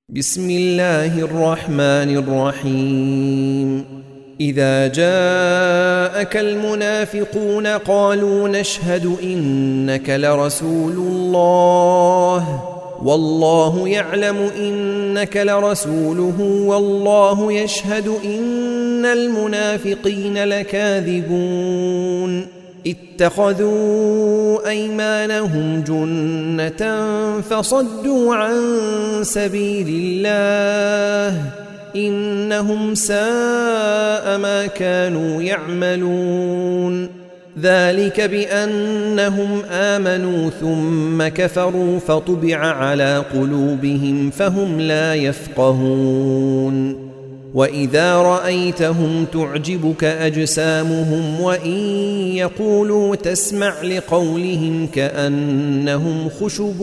بسم الله الرحمن الرحيم. إذا جاءك المنافقون قالوا نشهد إنك لرسول الله والله يعلم إنك لرسوله والله يشهد إن المنافقين لكاذبون. اتخذوا أيمانهم جنة فصدوا عن سبيل الله إنهم ساء ما كانوا يعملون. ذلك بأنهم آمنوا ثم كفروا فطبع على قلوبهم فهم لا يفقهون. وإذا رأيتهم تعجبك أجسامهم وإن يقولوا تسمع لقولهم كأنهم خشب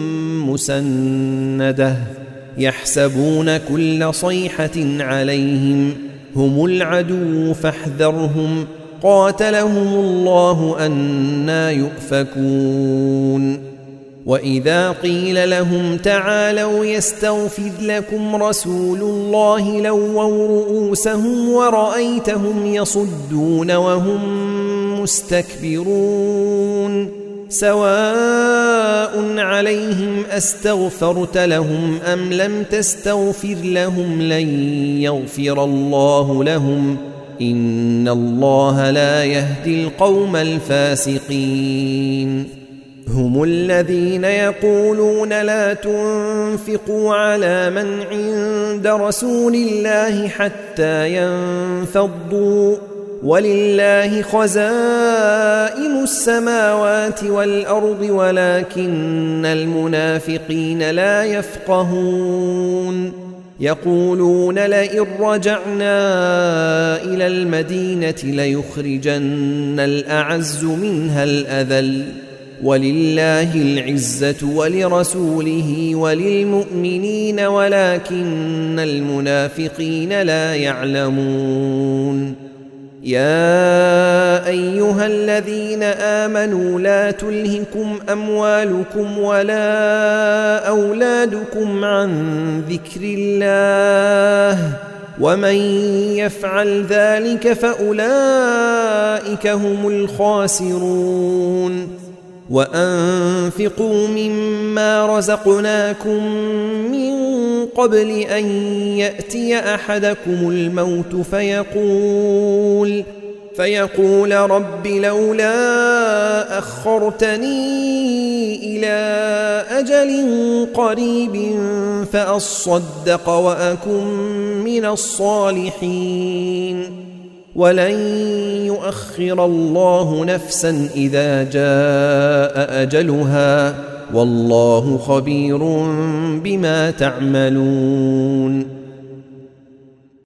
مسندة يحسبون كل صيحة عليهم هم العدو فاحذرهم قاتلهم الله أنى يؤفكون. وإذا قيل لهم تعالوا يستغفر لكم رسول الله لووا رؤوسهم ورأيتهم يصدون وهم مستكبرون. سواء عليهم أستغفرت لهم أم لم تستغفر لهم لن يغفر الله لهم إن الله لا يهدي القوم الفاسقين. هم الذين يقولون لا تنفقوا على من عند رسول الله حتى ينفضوا ولله خزائن السماوات والأرض ولكن المنافقين لا يفقهون. يقولون لئن رجعنا إلى المدينة ليخرجن الأعز منها الأذل ولله العزة ولرسوله وللمؤمنين ولكن المنافقين لا يعلمون. يا أيها الذين آمنوا لا تلهكم أموالكم ولا أولادكم عن ذكر الله ومن يفعل ذلك فأولئك هم الخاسرون. وأنفقوا مما رزقناكم من قبل أن يأتي أحدكم الموت فيقول رب لولا أخرتني إلى أجل قريب فأصدق وأكن من الصالحين. ولن يؤخر الله نفسا إذا جاء أجلها والله خبير بما تعملون.